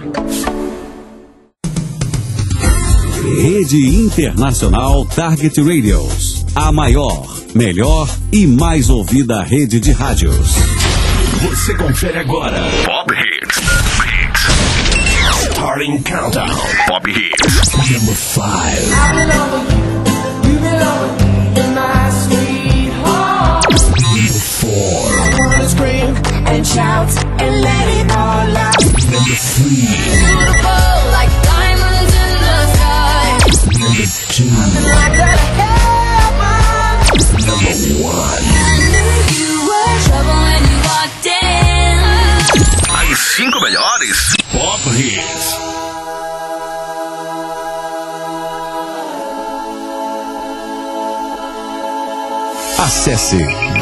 Rede Internacional Target Radios. A maior, melhor e mais ouvida rede de rádios. Você confere agora. Pop Hits. Starting Countdown. Pop Hits. Number 5. Number 4. I wanna scream and shout and let it all out. Number 3. Beautiful like diamonds in the sky. Number 2. Like a heaven. Number 1. I knew you were trouble when you walked in. As 5 melhores Pop Hits. Acesse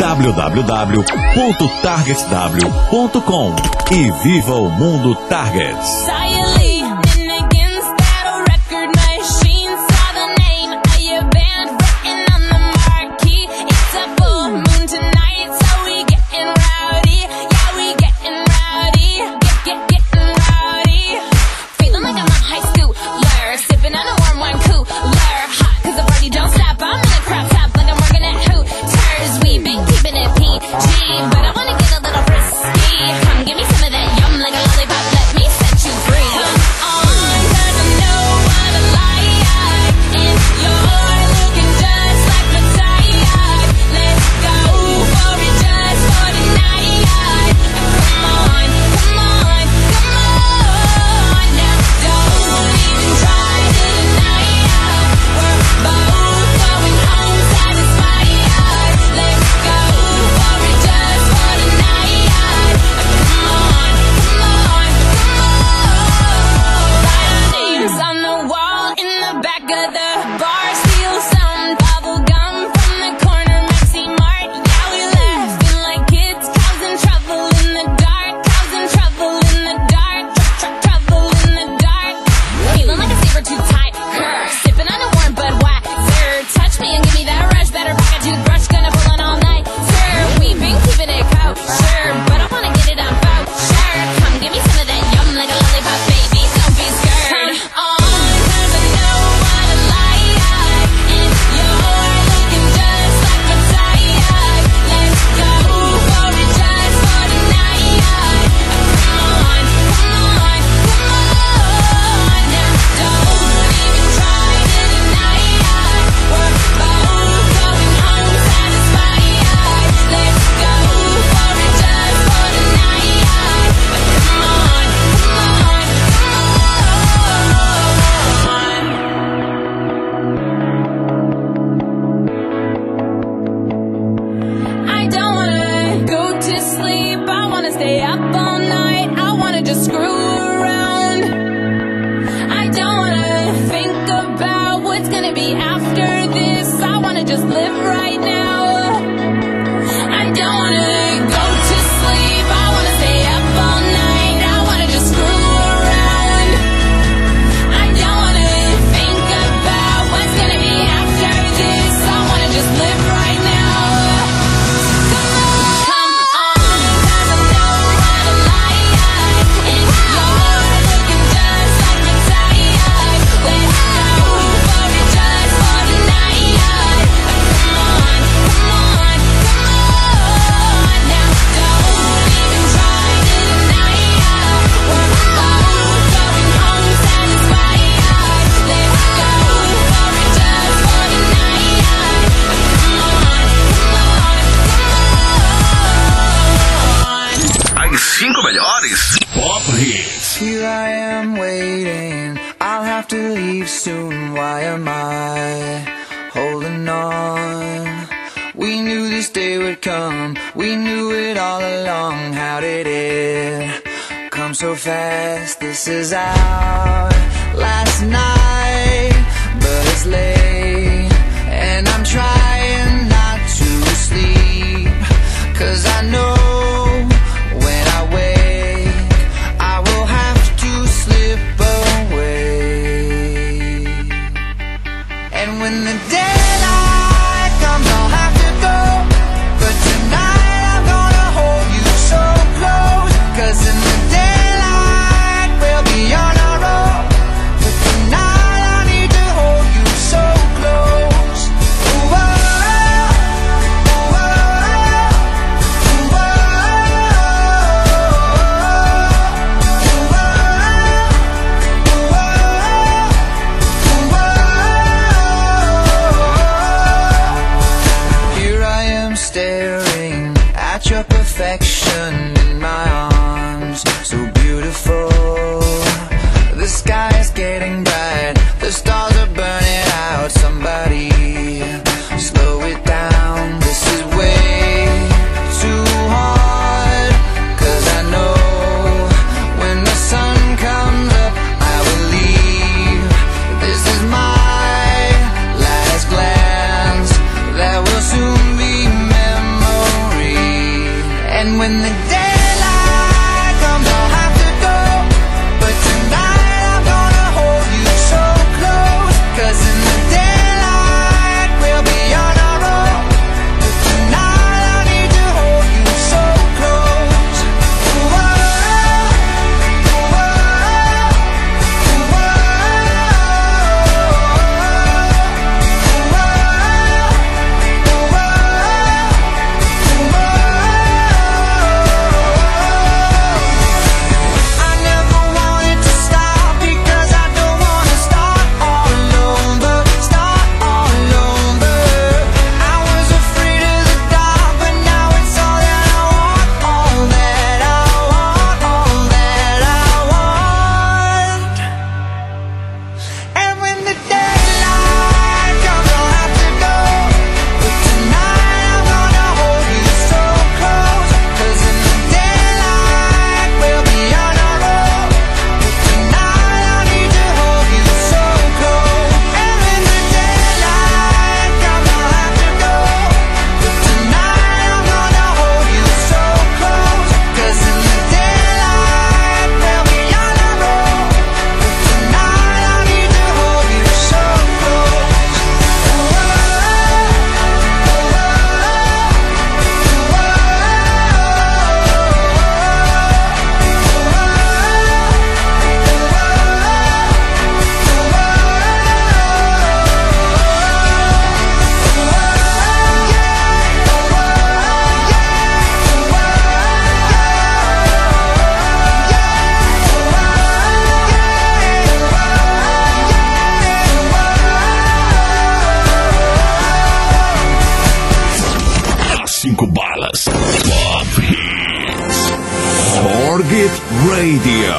www.targetw.com e viva o mundo Target. But I wanna get a little risky. Come give me some of that yum like a lollipop. Let me set you free. Come on, 'cause I know what I like. And you're looking just like my type. Let's go for it just for tonight. Come on, come on, come on. Now don't even try to deny it. We're both going home satisfied. Let's go for it just for tonight. Come on, come on, come on. Write our names on the wall in the back of the bar. Steal some bubble gum from the corner Maxi Mart. Yeah, we laughing like kids, causing trouble in the dark, causing trouble in the dark, trouble in the dark. Feeling like a saber tooth tight, sipping on a warm Budweiser. Touch me and give me that rush. Better pack a toothbrush, gonna pull it all night. Sir, we've been keeping it kosher, but I wanna get it on voucher. Come give me some of that yum like a lollipop, baby. Don't be scared. Come on, 'cause I know what I like. And you're looking just like my type. Let's go for it just for tonight. Come on, come on, come on. Now don't even try to deny it. We're both going home satisfied. Let's go for it just for tonight. Come on, come on, I don't wanna go to sleep. I wanna stay up all night. I wanna just screw around. I don't wanna think about what's gonna be after this. I wanna just live right now. I don't wanna go to sleep. I wanna stay up all night. I wanna just screw around. I don't wanna think about what's gonna be after this. I wanna just live right now. Come on, 'cause I know what I like. And you're looking just like my type. Let's go for it just for tonight. Come on, come on, come on. Now don't even try to deny it. We're both going home satisfied. Let's go for it just for tonight. Come on, come on, come on. As 5 melhores Pop Hits. Here I am waiting, I'll have to leave soon. Why am I holding on? We knew this day would come, we knew it all along. How did it come so fast? This is our last night, but it's late, and I'm trying not to sleep, 'cause I know when I wake, I will have to slip away. And when the daylight comes, I'll have to go. But tonight I'm gonna hold you so close, 'cause in the daylight we'll be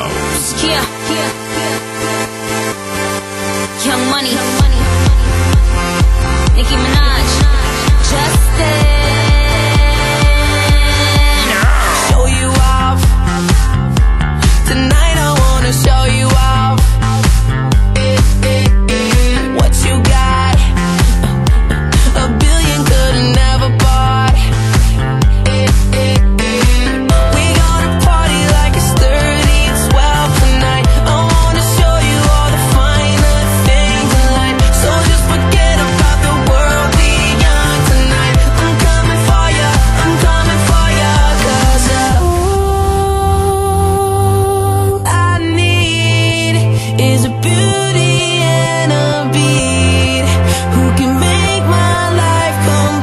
House. Yeah. Young Money. Nicki Minaj. Justin. Show you off. Tonight I wanna show you off. What you got? A billion could've never bought. We gonna party like it's 30 and 12 tonight. I wanna show you all the finer things in life. So just forget about the world beyond tonight. I'm coming for ya, I'm coming for ya. 'Cause all I need is a beauty and a beat who can make my life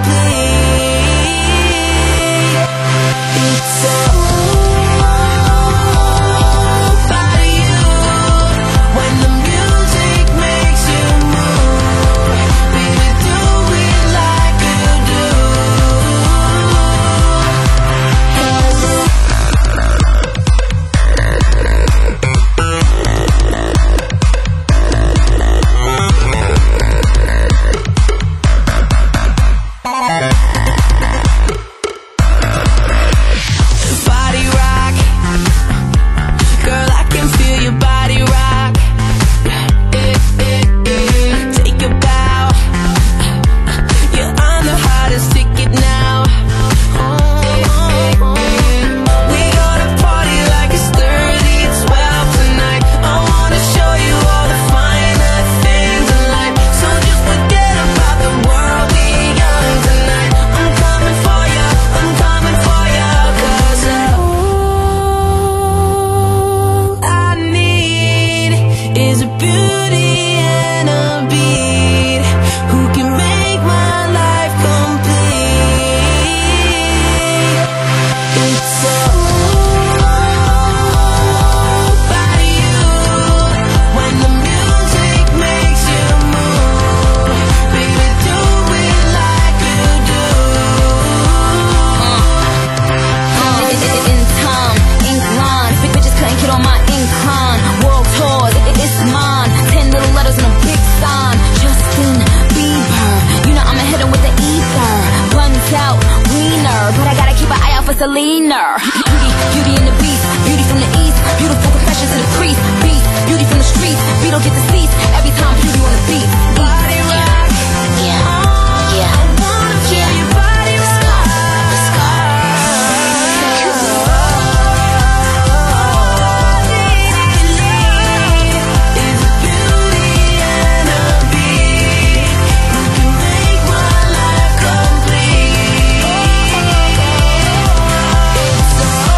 complete. It's all about you. When the music makes you move, baby, do it like you do. 'Cause body rock, girl, I can feel your body rock. Take a bow, you're on the hottest ticket now. We gonna party like it's 30 and 12 tonight. I wanna show you all the finer things in life. So just forget about the world beyond tonight. I'm coming for ya, I'm coming for ya. 'Cause all I need is a beauty and a beat who can make my life complete. It's all about you. When the music makes you move, baby, do it like you do. In time, ink line. Big bitches couldn't get on my incline. World tours, it's mine. 10 little letters and a big sign. Justin Bieber. You know I'ma hit him with the ether. Guns out, wiener. But I gotta keep an eye out for Selena. Beauty in the beast. Beauty from the east. Beautiful confessions to the priest. Beast. Beauty from the streets. Beetle get deceased. Every time beauty on the beat. Body rock. Yeah. I wanna feel your body rock. Is a beauty and a beat who can make my life complete. It's all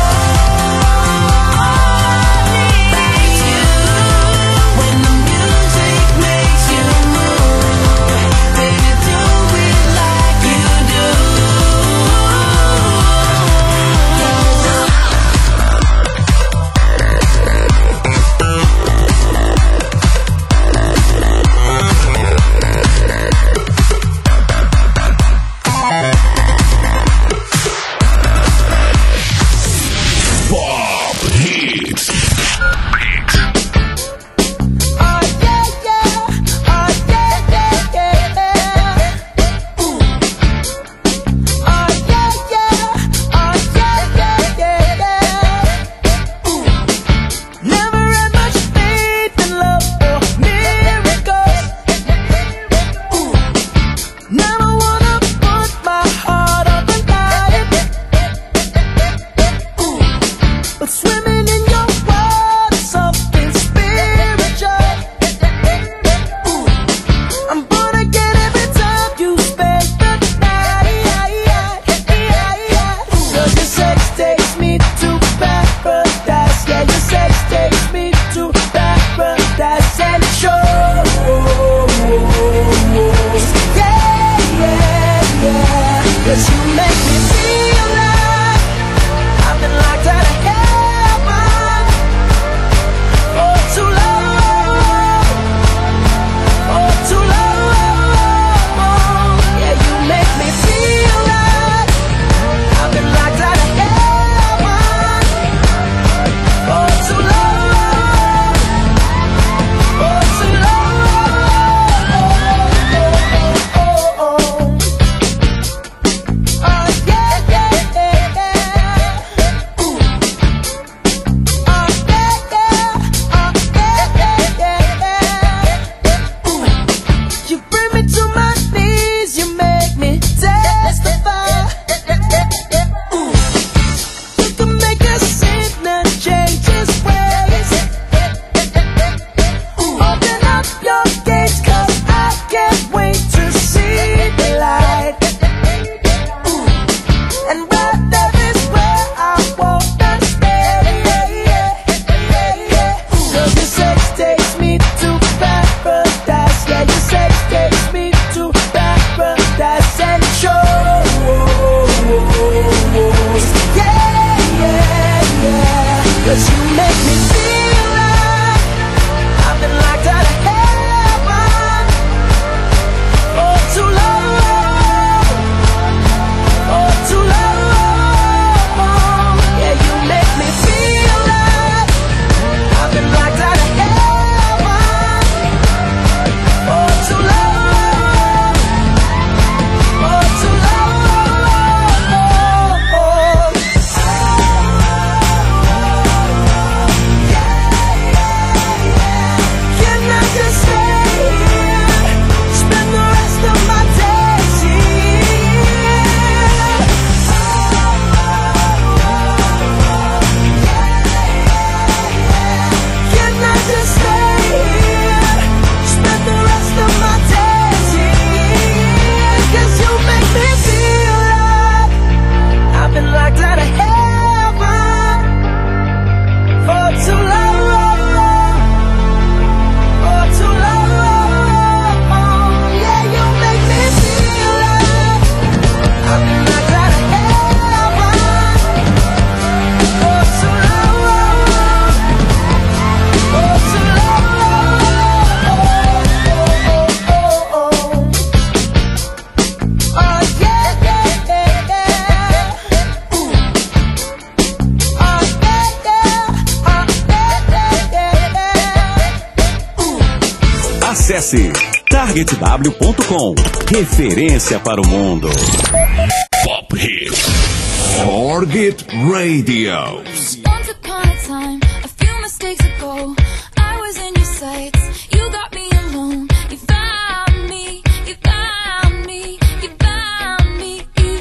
Acesse targetw.com. Referência para o mundo. Pop Hits. Target Radio. Once upon a time, a few mistakes ago, I was in your sights. You got me alone. You found me. You found me. You found me.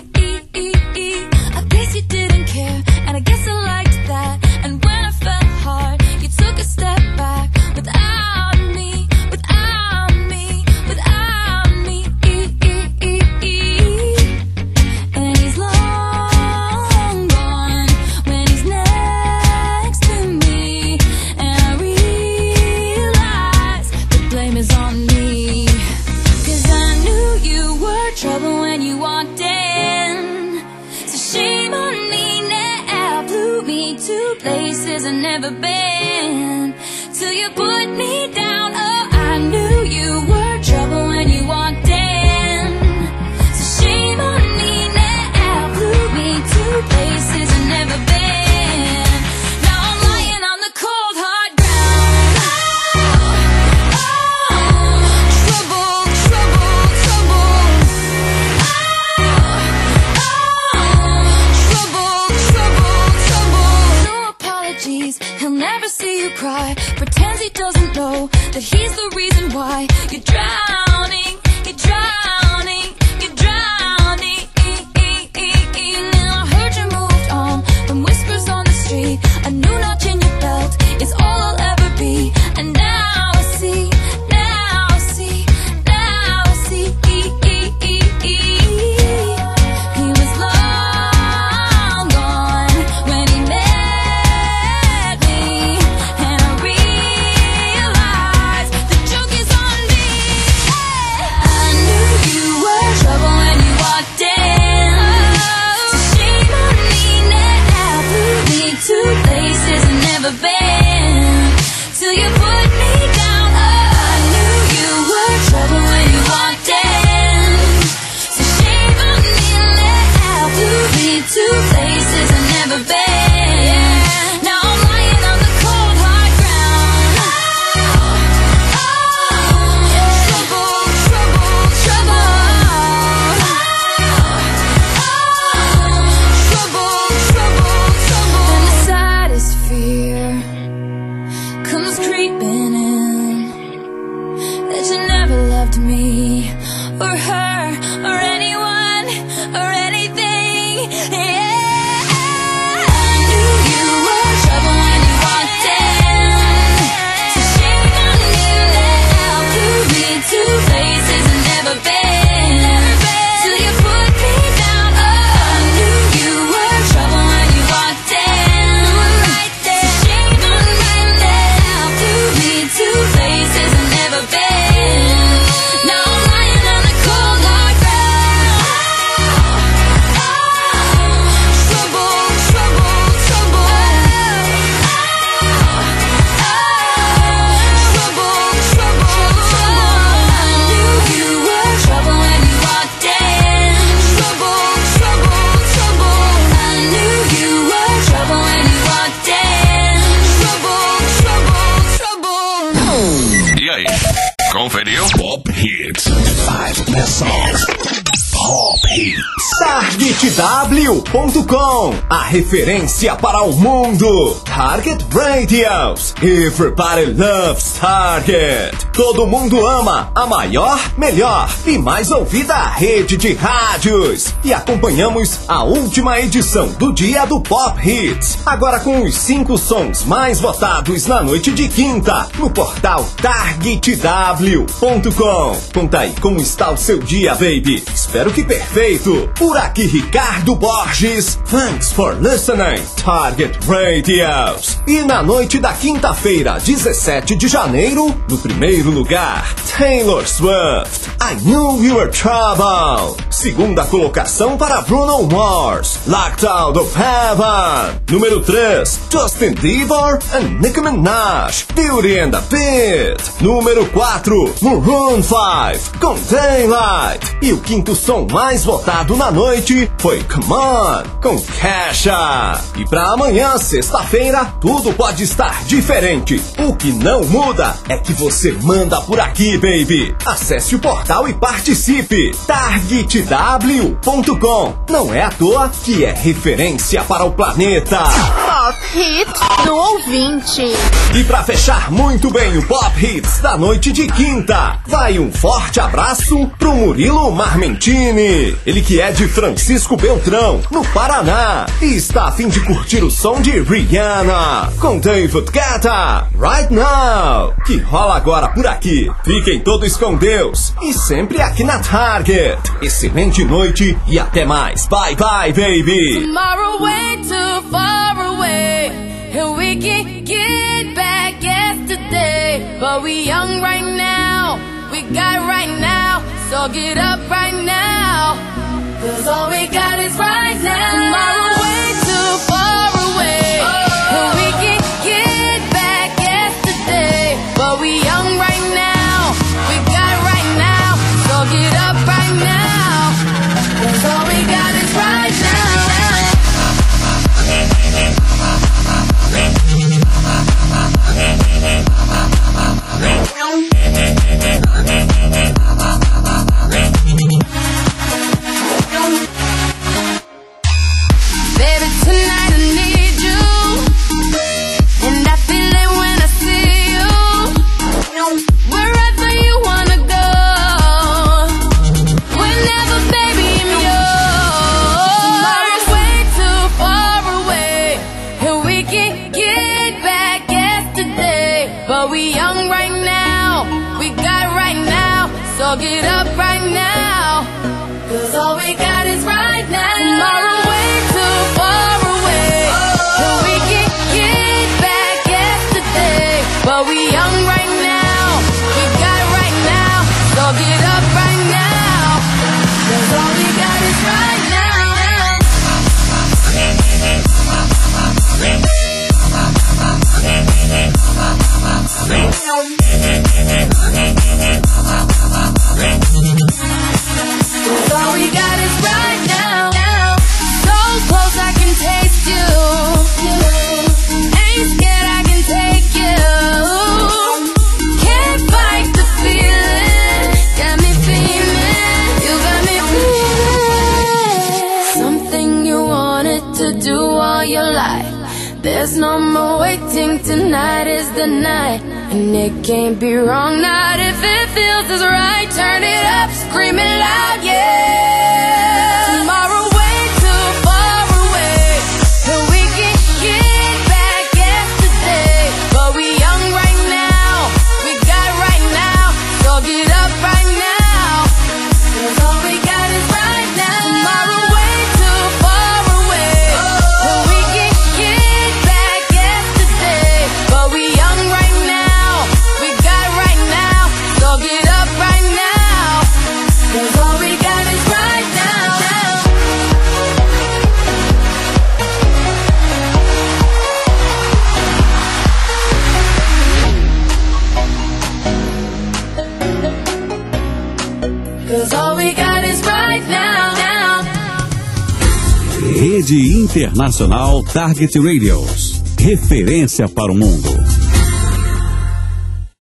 I guess you didn't care, and I guess I liked that. And when I felt hard, you took a step back. Without me, without me, without me. And he's long gone when he's next to me. And I realize the blame is on me. 'Cause I knew you were trouble when you walked in. So shame on me now. Blew me to places I've never been. Till you put me down. Oh, I knew you were trouble when you walked in. So shame on me now. Blew me to places I've never been. Now I'm lying on the cold hard ground. Trouble, trouble, trouble. Trouble, trouble, trouble. No apologies, he'll never see you cry. Pretends he doesn't know that he's the reason why you're drowning, you're drowning, you're drowning. Now I heard you moved on from whispers on the street. A new notch in your belt is all I'll ever be. And now I see, now I see, now I see. He was long gone when he met me. And I realized the joke is on me. I knew you were trouble when you walked in. So shame on me now. Blew me to places I've never been. Till you put me down. Oh, I knew you were trouble when you walked in. So shame on me now. Blew me to places I've never been. Now I'm lying on the cold hard ground. Trouble, trouble, trouble. Trouble, trouble, trouble. And the saddest fear comes creeping in, that you never loved me or her or anyone or anything. Yeah. I knew you were trouble when you walked in. So shame on me now. Blew me to places I've never been. Till you put me down. Oh, I knew you were trouble when you walked in. So shame on me now. Blew me to places I've never been. Now I'm lying on the cold hard ground. Trouble, trouble, trouble. Trouble, trouble, trouble. I knew you were trouble when you walked in. Trouble, trouble, trouble. I knew you were trouble when you walked in. Trouble, trouble, trouble. E aí? Conferiu? Pop Hits. 5 best songs. Pop Hits. TargetW.com, a referência para o mundo. Target Radios. Everybody loves Target. Todo mundo ama a maior, melhor e mais ouvida rede de rádios. E acompanhamos a última edição do Dia do Pop Hits. Agora com os 5 sons mais votados na noite de quinta, no portal TargetW.com. Conta aí como está o seu dia, baby. Espero que perfeito. Por aqui, Ricardo Borges. Thanks for listening. Target Radios. E na noite da quinta-feira, 17 de janeiro, no primeiro lugar, Taylor Swift. I Knew You Were Trouble. Segunda colocação para Bruno Mars. Locked Out of Heaven. Número 3, Justin Bieber and Nicki Minaj. Beauty and the Beat. Número 4, Maroon 5 com Daylight. E o quinto som mais votado na noite foi Come On, com Kesha. E pra amanhã, sexta-feira, tudo pode estar diferente. O que não muda é que você manda por aqui, baby. Acesse o portal e participe. targetw.com. Não é à toa que é referência para o planeta. Pop Hits do ouvinte. E pra fechar muito bem o Pop Hits da noite de quinta, vai um forte abraço pro Murilo Marmentini. Ele que é de Francisco Beltrão, no Paraná, e está a fim de curtir o som de Rihanna com David Guetta, Right Now, que rola agora por aqui. Fiquem todos com Deus e sempre aqui na Target. Excelente noite e até mais. Bye bye, baby. Tomorrow way too far away, and we can get back yesterday. But we young right now, we got right now, so get up right now, 'cause all we got is right now. Tomorrow way too far away, and we can get back yesterday. But we young right now, we got right now, so get up right now, 'cause all we got is right now. Baby, tonight I need you, and I feel it when I see you. Wherever you wanna go, whenever, baby, I'm yours. Tomorrow's way too far away, and we can get back yesterday. But we young right now, we got right now, so get up right now, 'cause all we got is right now. Tomorrow way too far away, and we can get back yesterday. But we young right now, we got right now, so get up right now, 'cause all we got is right now. All we got is right now. So close I can taste you. Ain't scared I can take you. Can't fight the feeling. Got me feeling. You got me feeling. Something you wanted to do all your life. There's no more waiting. Tonight is the night. And it can't be wrong, not if it feels as right. Turn it up, scream it loud, yeah. Tomorrow way too far away, and we can get back yesterday. But we young right now, we got right now, so get up right now, 'cause all we got is right now. Tomorrow way too far away, and we can get back yesterday. But we young right now, we got right now, so get up right now, 'cause all we got is right now. 'Cause all we got is right now. Rede Internacional Target Radios. Referência para o mundo.